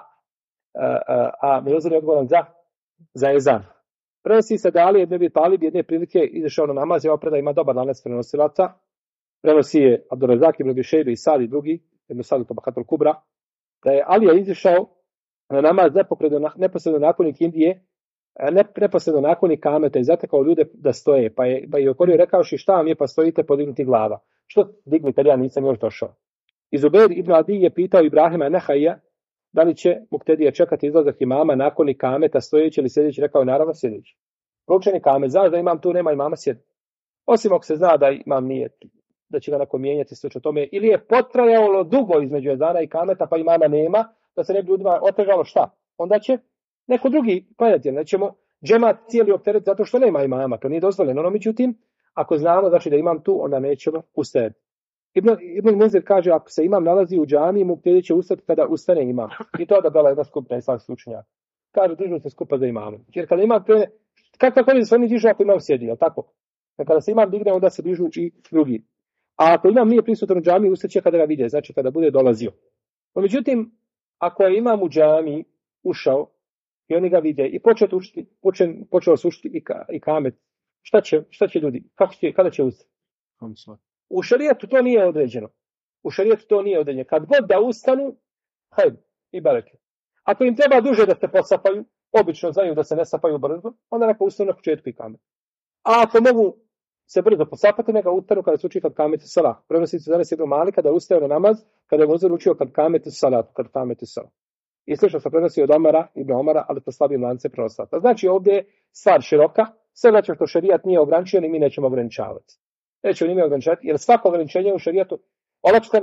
Speaker 1: a muezin je odgovoran za ezan. Prenosi se da Ali ibn Abi Talib jedne prilike izašao na namaz i ova predaja ima dobar lanac prenosilaca. Prenosi je Abdurrazak ibn Abi Šejbe i Sad i drugi ibn Sa'd Tabaqatul Kubra, da je Alija izišao na namaz neposredno nakon Indije, neposredno nakon Ikameta i zatekao ljude da stoje, pa je okorio rekavši šta vam je, pa stojite podignuti glava. Što digli kad ja nisam još došao? I Zubair ibn Adi je pitao Ibrahima Nehaija da li će muktedija čekati izlazak imama nakon Ikameta stojeći ili sjedeći, rekao je naravno sjedeći. Proučen Ikamet, znaš da imam tu, nema imama sjedi. Osim ako se zna da imam nije, da će ga nakon mijenjati slično tome, ili je potrajalo dugo između ezana i Ikameta pa imama nema, da se ne bi ljudima otežalo šta? Onda će neko drugi klanjati, nećemo džemat cijeli opteret zato što nema imama, to nije dozvoljeno. No, međutim, ako znamo znači da imam tu, onda nećemo ustajati. Ibn Munzir kaže, ako se imam nalazi u džamiji, muktedi će ustati kada ustane imam. I to da bila jedna skupina islamskih učenjaka. Kaže, dižu se skupa za imamom. Jer kada imam krene, kako se oni dižu ako imam sjedi, jel tako? Kada se imam digne, onda se dižu i drugi. A ako imam nije prisutan u džamiji, ustaće kada ga vide, znači kada bude dolazio. No, međutim, ako je imam u džamiji ušao i oni ga vide i počeo se učiti i kamet, šta će ljudi? Kada će ustati? U šarijetu to nije određeno. Kad god da ustanu, hajde, i bareke. Ako im treba duže da se posapaju, obično znaju da se ne sapaju brzo, onda neka ustanu na početku Ikamet. A ako mogu se brzo posapati, neka ustanu kada se uči kad Kamet i Salah. Prenosi se danas Ibn Malika da ustaje na namaz kada je Munzir učio kad Kamet i Salah. I slično se prenosi od Ibn Omara, ali to slabim lance prenoslata. Znači ovdje je stvar široka, sve znači što šarijat nije ograničio i mi nećemo ograničavati. Nećemo njime ograničavati, jer svako ograničenje u šarijatu olakšta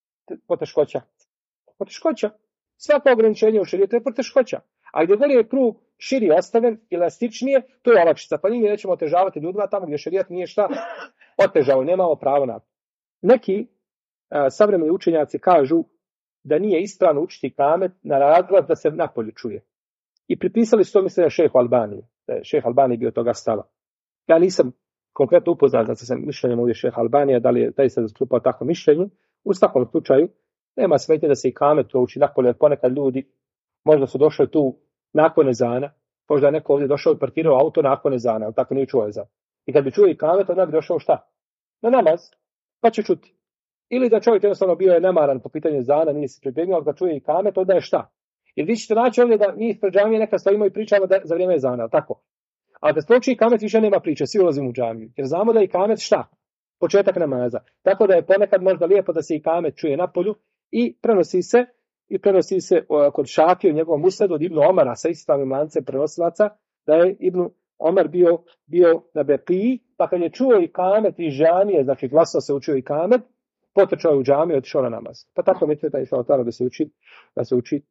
Speaker 1: poteškoća. Svako ograničenje u šarijatu je poteškoća. A gdje god je krug širi ostavljen, elastičnije, to je olakšica. Pa njih nećemo otežavati ljudima tamo gdje šarijat nije šta otežao, nemamo pravo na to. Neki savremeni učenjaci kažu da nije ispravno učiti kamet na razgled da se napolju čuje. I pripisali su to mišljenje šejhu Albaniji. Da je šejh Albaniji bio toga stava. Ja nisam konkretno upoznat sa mišljenjem ovdje šejha Albanija, da li je taj se zastupao takvo mišljenje. U svakom slučaju nema smetnje da se i kamet to uči napolju, jer ponekad ljudi možda su došli tu nakon ezana, možda je neko ovdje došao i parkirao auto nakon ezana, ali tako nije čuo ezan. I kad bi čuo i kamet, onda bi došao šta? Na namaz, pa će čuti. Ili da čovjek jednostavno bio je nemaran po pitanju ezana, nije se pripremio, ali kad čuje i kamet, onda je šta? Jer vi ćete naći ovdje da mi ispred džamije neka stojimo i pričamo za vrijeme ezana, tako? A da se i kamet više nema priče, svi ulazimo u džamiju. Jer znamo da je i kamet šta? Početak namaza. Tako da je ponekad možda lijepo da se i kamet čuje na polju i prenosi se kod Šafije u njegovom usledu od Ibn Omara sa ispravnim lancem prenosilaca, da je Ibn Omar bio na Bekiji, pa kad je čuo i kamet i džamije, znači glasno se učio i kamet, potrčao je u džamiju i otišao na namaz. Pa tako mislite da je išao tamo da se uči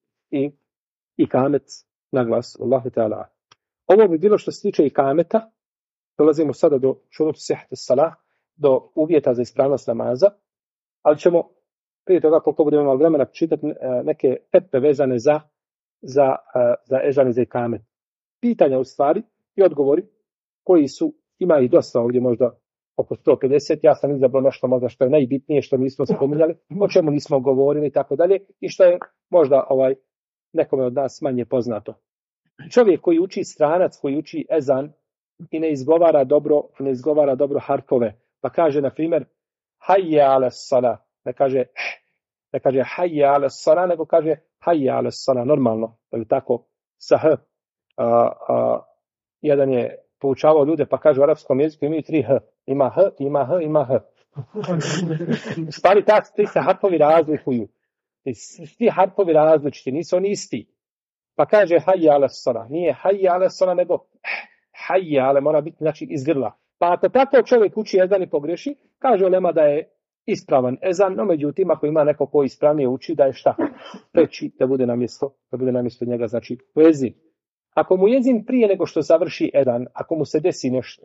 Speaker 1: i kamet na glas. Allahu ta'ala. Ovo bi bilo što se tiče i kameta. Dolazimo sada do šurutu sihhati salah, do uvjeta za ispravnost namaza, ali ćemo prije toga koliko budemo imali vremena čitati neke fetve vezane za ezan i za ikamet. Pitanja u stvari i odgovori koji su, ima ih dosta ovdje možda oko 150, ja sam izabrao nešto možda što je najbitnije, što nismo spominjali, o čemu nismo govorili i tako dalje, i što je možda nekome od nas manje poznato. Čovjek koji uči, stranac koji uči ezan i ne izgovara dobro harfove, pa kaže na primjer hayya ala salah, ne kaže hayya ala salah, nego kaže hayya ala salah, normalno, ili tako, sa h. Jedan je poučavao ljude, pa kaže u arapskom jeziku imaju 3 h, ima h. Stvari ti se harfovi razlikuju. Svi harfovi različiti, nisu oni isti. Pa kaže hayya ala salah, nije hayya ala salah, nego hayya, ale mora biti znači iz grla. Pa ako tako čovjek uči ezan i pogreši, kaže ulema da je ispravan ezan, no međutim ako ima neko ko ispravnije uči, da je šta? Preći da bude na mjesto njega, znači muezin. Ako mu muezin prije nego što završi ezan, ako mu se desi nešto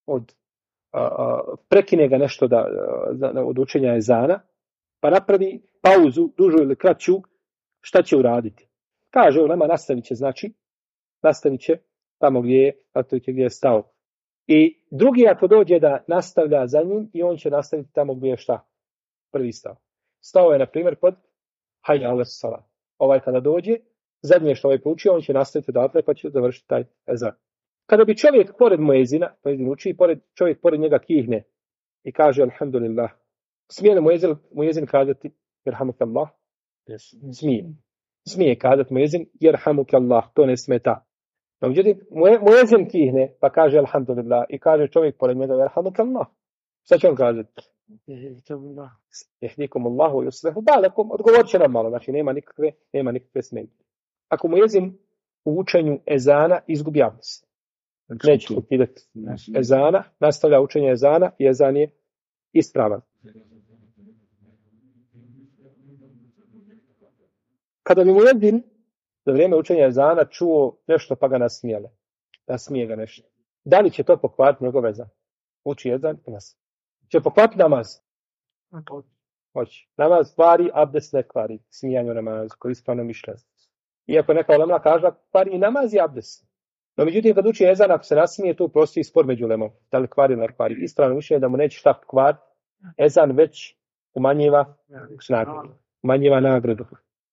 Speaker 1: prekine ga nešto od učenja ezana, pa napravi pauzu, dužu ili kraću, šta će uraditi? Kaže ulema, nastavit će tamo gdje je stao. I drugi ako dođe da nastavlja za njim, i on će nastaviti tamo gdje je šta? Prvi stao. Stao je, na primjer, pod hayya ala salah. Kada dođe, zadnje što proučio, on će nastaviti odatle, pa će završiti taj ezan. Kada bi čovjek pored muezina uči, čovjek pored njega kihne i kaže alhamdulillah, smije li muezin kazati Jerhamukallah, smije kazati muezin Jerhamukallah, to ne smeta. No, međutim, muezin kihne, pa kaže alhamdulillah, i kaže čovjek pored njega Jerhamukallah. Šta će on kazati? Jehdikum Allahu yuslihu balakum. Odgovorit će nam malo, znači nema nikakve smetnje. Ako muezin u učenju ezana izgubi abdest, neće ukidati ezana, nastavlja učenje ezana i ezan je ispravan. Kada bi muezin za vrijeme učenja ezana čuo nešto pa ga nasmije ga nešto, da li će to pokvariti njegov ezan? Uči ezan i nas. Će pokvariti namaz? Hoće. Namaz kvari, abdest ne kvari. Smijanje namazu, koji ispravno mišljenje. Iako neka ulema kaže kvari i namaz i abdest. No međutim, kad uči ezan, ako se nasmije, tu postoji spor među ulemom. Da li kvari ili ne kvari. Ispravno mišljenje da mu neće šta kvar. Ezan već umanjiva snagu. Umanjiva nagradu.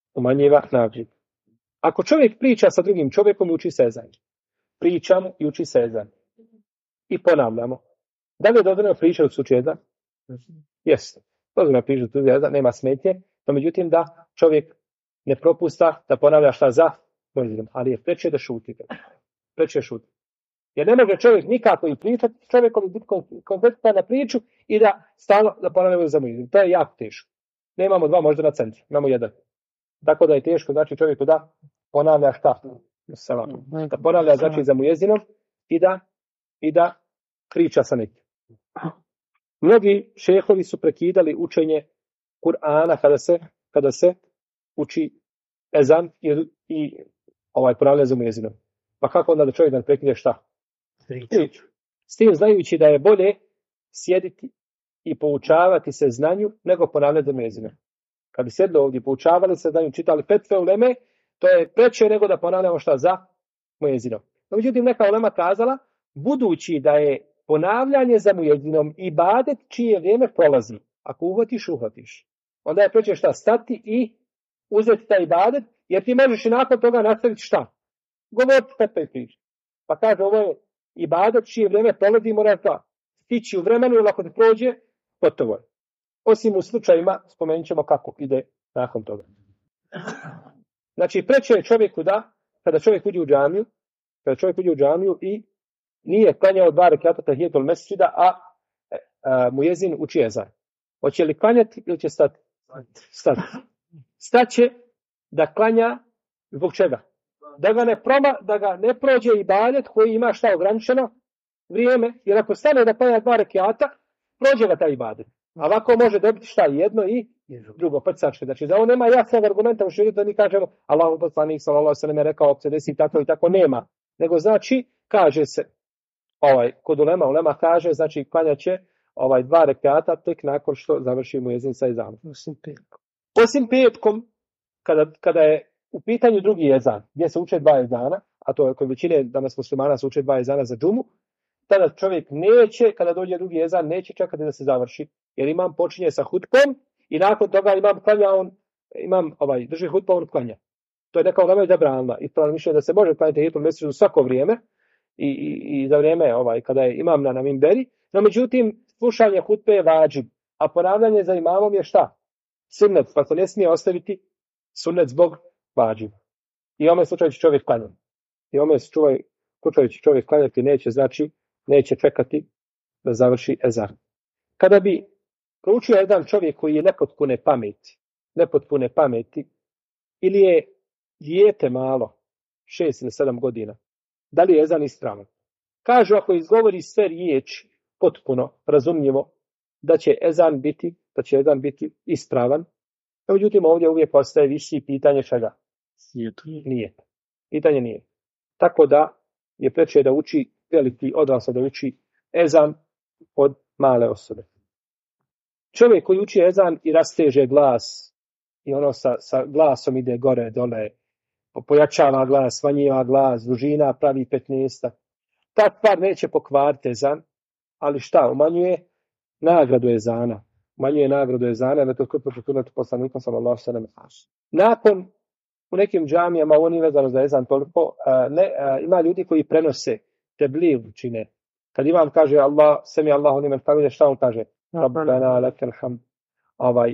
Speaker 1: Ako čovjek priča sa drugim čovjekom i uči se ezan. Pričamo i uči se ezan. I ponavljamo. Da li je dozvoljeno pričati dok se uči ezan? Jeste. Dozvoljeno pričati dok se ezan, nema smetnje. No međutim, da čovjek ne propusta da ponavlja šta za muezinom, ali je preče da šuti. Jer ne može čovjek nikako i pričati, čovjekom biti koncentriran na priču i da stalno da ponavljamo za muezinom. To je jako teško. Nemamo dva možda na centru, imamo jedan. Tako da je teško, znači čovjeku da ponavlja šta? Da ponavlja znači za muezinom i da priča sa nekim. Mnogi šehovi su prekidali učenje Kur'ana kada se uči ezan i ponavlja za muezinom. Pa kako onda da čovjek da prekine šta? Priču. S tim znajući da je bolje sjediti i poučavati se znanju nego ponavljati za muezinom. Kad bi sjedli ovdje, poučavali se znanju, čitali petve uleme, to je preče nego da ponavljamo šta za muezinom. No, međutim, neka ulema kazala, budući da je ponavljanje za muezinom ibadet čije vrijeme prolazi. Ako uhvatiš. Onda je preče šta? Stati i uzeti taj ibadet, jer ti možeš i nakon toga nastaviti šta? Govoriti petve priče. Pa kaže, ovo je ibadet čije vrijeme prolazi, moraš da stići u vremenu, jer ako ti prođe, gotovo je. Osim u slučajima, spomenut ćemo kako ide nakon toga. Znači, preče je čovjeku da, kada čovjek uđe u džamiju i nije klanjao 2 rekata tahijetul mesdžida, a muezin uči ezan. Hoće li klanjati ili će stati? Staće da klanja zbog čega? Da ga ne prođe ibadet koji ima šta ograničeno vrijeme, jer ako stane da klanja 2 rekata, prođe ga taj ibadet. A ovako može dobiti šta? Jedno i drugo, prcačke. Znači, za ovo nema jasnog argumenta u šerijetu da mi kažemo Allahu poslanik sallallahu alejhi ve sellem je rekao se desi tako i tako, nema. Nego znači, kaže se, kod ulema kaže, znači klanjaće 2 rekata tek nakon što završi muezin sa ezanom. Osim petkom, kada je u pitanju drugi ezan, gdje se uče 2 ezana, a to je kod većine danas muslimana se uče 2 ezana za džumu, tada čovjek neće, kada dođe drugi ezan, neće čekati da se završi, jer imam počinje sa hutbom i nakon toga imam drži hutbu, on klanja. To je neka ulema zabranila. I to mišljenje da se može klanjati tahijetul mesdžid u svako vrijeme i za vrijeme kada je imam na minberi. No međutim, slušanje hutbe je vađib, a ponavljanje za imamom je šta? Sunnet, pa se ne smije ostaviti sunnet zbog vađiba. I u ovome slučaju će čovjek klanjati. Neće čekati da završi ezan. Kada bi proučio jedan čovjek koji je nepotpune pameti, ili je dijete malo, 6 ili 7 godina, da li je ezan ispravan? Kažu, ako izgovori sve riječi potpuno, razumljivo, da će ezan biti ispravan. Međutim, ovdje uvijek ostaje visi pitanje čega? Nije. Pitanje nije. Tako da je preče da uči veliki odrasao da uči ezan od male osobe. Čovjek koji uči ezan i rasteže glas i ono sa glasom ide gore, dole, pojačava glas, smanjiva glas, dužina pravi 15. Ta stvar neće pokvariti ezan, ali šta? Umanjuje nagradu ezana. Na to kod pročutunatu poslanika sallallahu alejhi ve sellem. Nakon u nekim džamijama ovo nije vezano za ezan toliko, ima ljudi koji prenose tebliğ čine. Kad imam kaže Allah, semi Allahu limen hamide, šta on kaže? Rabbana lakal hamd.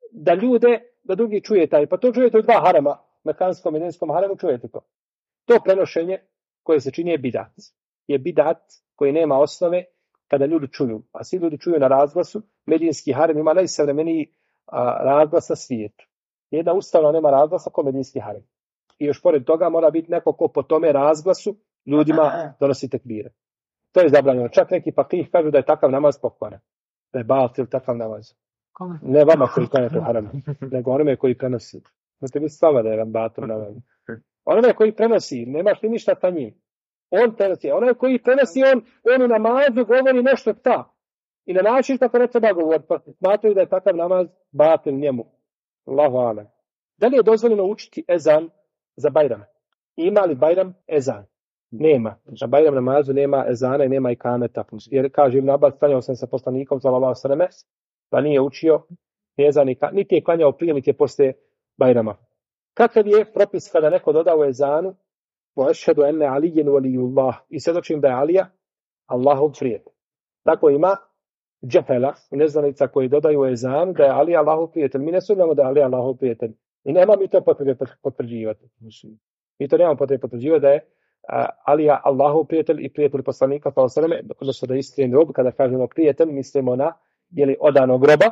Speaker 4: da ljude, da drugi čuje taj. Pa to čujete u dva harama, mekanskom i medijskom haramu, čujete to. To prenošenje koje se čini je bidat. Je bidat koji nema osnove kada ljudi čuju. A svi ljudi čuju na razglasu. Medijski harem ima najsavremeniji razglas na svijetu. Jedna ustanova nema razglasa kao medijski harem. I još pored toga mora biti neko ko po tome razglasu ljudima donosi tekbire. To je zabranjeno. Čak neki fakih kažu da je takav namaz pokvaren. Da je batil takav namaz.
Speaker 2: Kome?
Speaker 4: Ne vama koji klanjate u haramu, nego onome koji prenosi. Znate biti stava da je vam batil namaz. Onome koji prenosi, nemaš ti ništa sa njim. On prenosi. Onaj koji prenosi, on u namazu govori nešto ta. I na način kako ne treba govoriti. Pa smatraju da je takav namaz batil njemu. Allahu alem. Da li je dozvoljeno učiti ezan za Bajram? Ima li Bajram ezan? Nema. Na Bajram namazu nema ezana i nema ikameta. Jer kaže Ibn Abbas, klanjao sam sa poslanikom sallallahu alejhi ve sellem, pa nije učio ni ezan niti je klanjao prije niti je poslije Bajrama. Kakav je propis kada neko doda u ezanu wa ashhadu anna aliyan waliyullah i svjedočim da je Alija Allahov prijatelj. Tako ima džehela i neznanica koji dodaju u ezanu da je Ali Allahov prijatelj. Mi ne sumnjamo da je Ali Allahov prijatelj. I nema mi to potrebe potvrđivati. Mi to nemamo potrebe potvrđivati da je Alija Allahov prijatelj i prijatelj poslanika, odnosno da je iskren rob. Kada kažemo prijatelj, mislimo na odanog roba.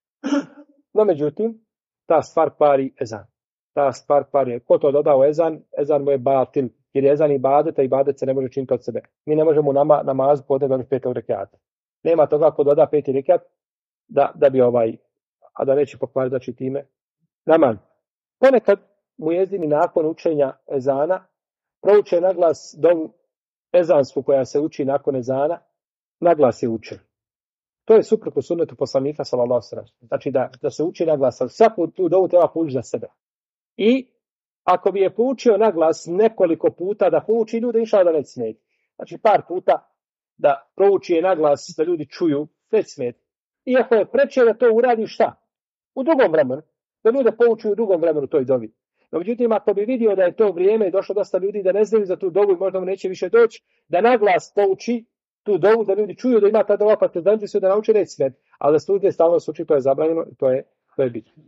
Speaker 4: No, međutim, ta stvar kvari ezan. Ta stvar kvari. Ko to doda u ezan, ezan mu je batil. Jer je ezan ibadet, a ibadet se ne može činiti od sebe. Mi ne možemo namaz podne do 5. rekata. Nema toga ko doda 5. rekat da bi a da neće pokvariti znači time namaz. Ponekad muezini nakon učenja ezana prouče naglas dovu ezansku koja se uči nakon ezana, naglas je uče. To je suprotno sunnetu poslanika sallallahu alejhi ve sellem. Znači da se uči naglas, ali svaku tu dovu treba poučiti za sebe. I ako bi je poučio naglas nekoliko puta da pouči ljude, inšallah da neće smeti. Znači par puta da prouči je naglas da ljudi čuju, neće smeti. Iako je preče da to uradi šta? U drugom vremenu. Da ljude pouči u drugom vremenu toj dovi. No, međutim, ako bi vidio da je to vrijeme i došlo dosta ljudi da ne znaju za tu dovu i možda mu neće više doći, da naglas pouči tu dovu, da ljudi čuju da ima ta dova, pa te zanimljiv su da nauče neće smeti. Ali da studije stalno se uči, to je zabranjeno i to je bitno.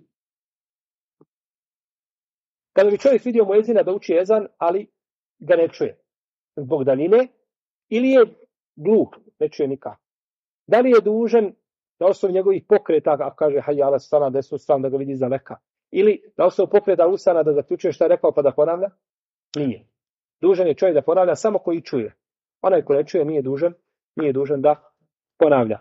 Speaker 4: Kada bi čovjek vidio muezina da uči ezan, ali ga ne čuje zbog daljine, ili je gluh, ne čuje nikako. Da li je dužan na osnovu njegovih pokreta, ako kaže hayya ala salah, desnu stranu da ga vidi za leka, ili na osnovu pokreta usana da zaključuje šta je rekao pa da ponavlja? Nije. Dužan je čovjek da ponavlja samo koji čuje. Onaj ko ne čuje nije dužan da ponavlja.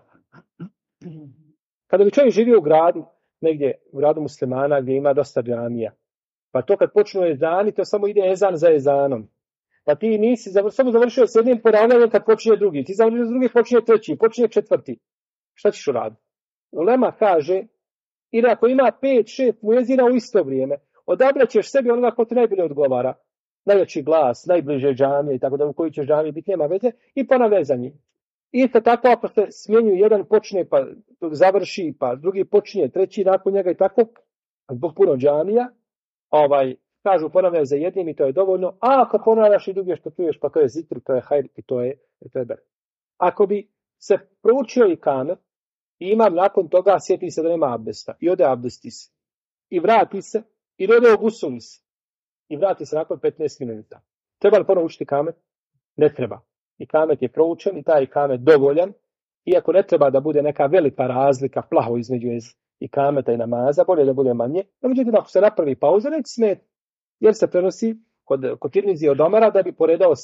Speaker 4: Kada bi čovjek živio u gradu, negdje u gradu muslimana gdje ima dosta džamija, pa to kad počnu ezani, to samo ide ezan za ezanom. Pa ti nisi samo završio s jednim ponavljanjem kad počinje drugi. Ti završio s drugim, počinje treći, počinje četvrti. Šta ćeš uraditi? Ulema kaže, ili ako ima 5-6 muezina u isto vrijeme, odabrat ćeš sebi onoga ko ti najbolje odgovara. Najveći glas, najbliže džamije i tako da u koji ćeš džamije biti, nema veze, i ponavljaj za njih. Isto tako ako se smjenjuju, jedan počne pa završi, pa drugi počinje, treći nakon njega i tako, zbog puno džamija, kažu ponavljaj za jednim i to je dovoljno, a ako ponavljaš i drugi što čuješ, pa to je zikr, to je hajr i to je ber. Ako bi se proučio i kamet, i imam nakon toga sjeti se da nema abdesta, i ode abdesti se, i vrati se, i ode ogusuli se, i vrati se nakon 15 minuta. Treba li ponovno učiti kamet? Ne treba. I kamet je proučen i taj kamet dovoljan, iako ne treba da bude neka velika razlika, plaho između i kameta i namaza, bolje da bude manje. No, međutim, ako se napravi pauza, neće smeti, jer se prenosi kod Tirmizi od Omara da bi poredao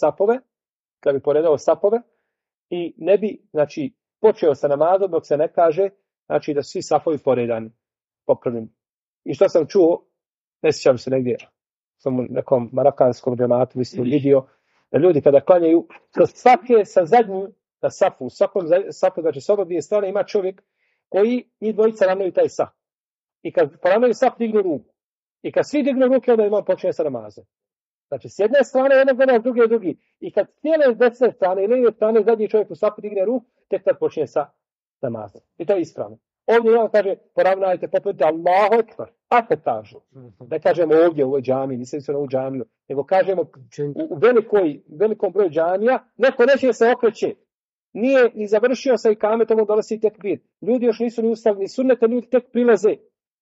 Speaker 4: sapove, i ne bi, znači, počeo sa namazom dok se ne kaže, znači, da svi safovi poredani, popravljeni. I što sam čuo, ne sjećam se negdje, sam u nekom marakanskom džematu vidio, da ljudi kada klanjaju, sa zadnju na safu, u svakom safu, znači s obje strane ima čovjek koji njih dvojica ravnaju taj saf. I kad poravnaju saf, dignu ruku. I kad svi dignu ruke, onda imam počinje sa namazom. Znači, s jedne strane jednog gleda, s druge. I kad cijele desne strane i lijeve strane zadnji čovjek u safu digne ruku, tek tad počinje sa namazom. I to je ispravno. Ovdje imam kaže, poravnajte, poputite Allahu ekber. Ako kažu, da kažemo ovdje u ovoj džamiji, nisam se na ovu džamiju, nego kažemo u velikom broju džamija, neko neće se okreće. Nije ni završio sa ikametom, donosi tekbir. Ljudi još nisu ni ustali, ni sunnete, ljudi tek prilaze.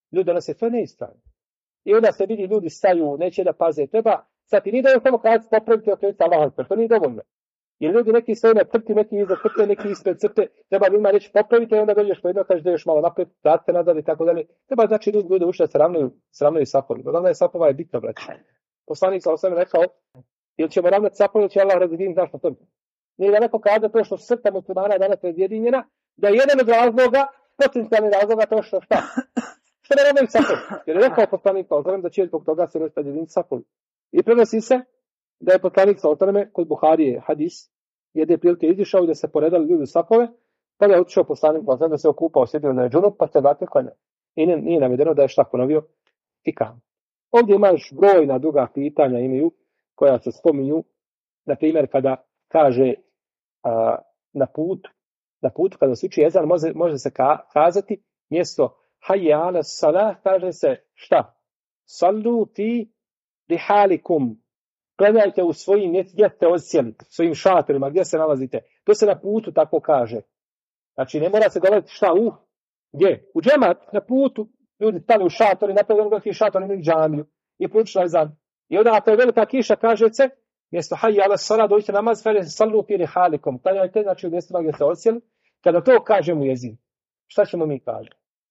Speaker 4: Ljudi donose, to je neispravno. I onda se vidi, ljudi staju, neće da paze, treba, sad ti nije da je samo kada popraviti okrenuti Allah, to nije dovoljno. Jer ljudi neki stoje na crti, neki iza crte, neki ispred crte, treba ljudima reći popravite i onda dođeš po jedno, kažeš da još malo naprijed, vratite nadal i tako dalje. Treba znači ljudi ušte da se ravnaju sapovi. Ravnanje sapova je bitno, brać. Poslanik sa osam rekao, ili ćemo ravnati sapovi, ili će Allah razjediniti naš na tome. Nije da neko kada to što srta muslimana je danas razjedinjena, da je jedan od razloga, potencijalni razloga to što šta? Što ne ravnaju sapovi? Jer je rekao poslanik sa osam da će zbog toga se razjediniti sapovi. I prenosi se da je poslanik sa otaneme kod Buharije hadis, jedne prilike izišao i da se poredali ljudi u sapove, pa je otišao poslanik sa otaneme da se okupao, sjedio na džunup, pa se vratio klanja. I nije navedeno da je šta ponovio i kam. Ovdje imaš brojna druga pitanja imaju, koja se spominju, na primjer kada kaže na putu kada se uči ezan, može se kazati mjesto hayya ala salah, kaže se šta? Sallu fi rihalikum. Klanjajte u svojim, gdje ste odsjeli, svojim šatorima, gdje se nalazite. To se na putu tako kaže. Znači, ne mora se dolaziti šta gdje? U džemat, na putu, ljudi stali u šatori, napravili veliki šator, imali džamiju i proučili ezan. I onda, ako je velika kiša, kaže se, mjesto hayya ala salah, dođite namaz, sallu fi rihalikum. Klanjajte, znači u mjestima gdje ste odsjeli. Kada to kažemo u jezinu, šta ćemo mi kažemo?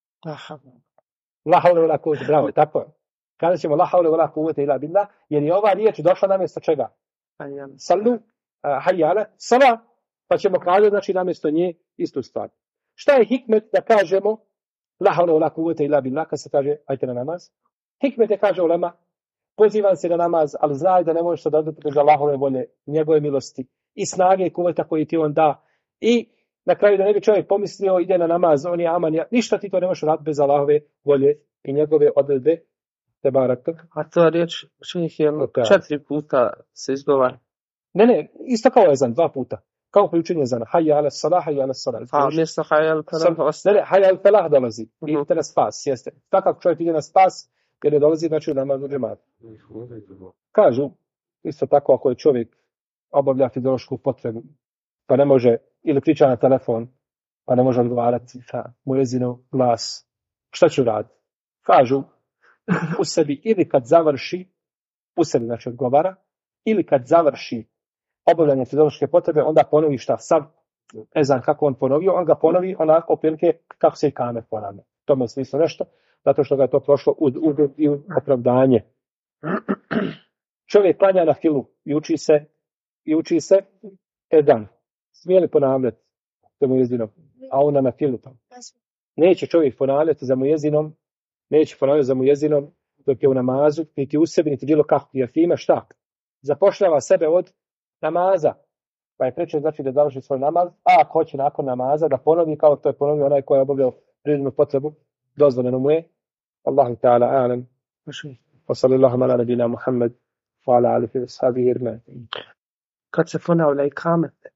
Speaker 4: La havle vela kuvvete, bravo, tako je. Kada ćemo la havle vela kuvvete illa billah, jer je ova riječ došla na mjesto čega? Sallu, hayya ala salah, pa ćemo kazati, znači na mjesto nje istu stvar. Šta je hikmet da kažemo la havle vela kuvvete illa billah, kad se kaže ajte na namaz? Hikmet je, kaže ulema, pozivam se na namaz, ali znaj da ne možeš se dodati bez Allahove volje, njegove milosti i snage i kuvveta koji ti on da. I na kraju da ne bi čovjek pomislio, ide na namaz, on je aman, ništa ti to ne možeš raditi bez Allahove volje i njegove odredbe.
Speaker 2: A to riječ čovjek je 4 puta se izgovara.
Speaker 4: Ne, isto kao ezan, 2 puta. Kao pri učenju ezana. Hayya ala salah, hayya ala salah.
Speaker 2: A mjesto hayya ala falah.
Speaker 4: Ne, hayya ala falah dolazi. Idete na spas, jeste. Tako čovjek ide na spas, jer ne dolazi, znači u namaz u džematu. Kažu, isto tako ako je čovjek obavlja fiziološku potrebu, pa ne može, ili priča na telefon, pa ne može odgovarati sa muezinov glas, šta ću raditi? Kažu, u sebi ili kad završi, u sebi znači odgovara, ili kad završi obavljanje fiziološke potrebe, onda ponovi šta sav ezan kako on ponovio, on ga ponovi onako oprilike kako se i kamet ponavlja. To me smislo nešto, zato što ga je to prošlo u opravdanje. Čovjek klanja na filu i uči se ezan. Smije li ponavljati za mujezinom? A ona na filu tamo. Neće čovjek ponavljati za mujezinom, dok je u namazu, niti u sebi, niti bilo kako, jer ti ima šta? Zapošljava sebe od namaza. Pa je preče znači da završi svoj namaz, a ako hoće nakon namaza da ponovi kao to je ponovio onaj koji je obavljao prirodnu potrebu, dozvoljeno mu je. Allahu ta'ala a'lam. Wa sallallahu ala nabina Muhammad wa ala alihi wa sahbihi ajma'in.
Speaker 2: Kad se ponavlja i kamet,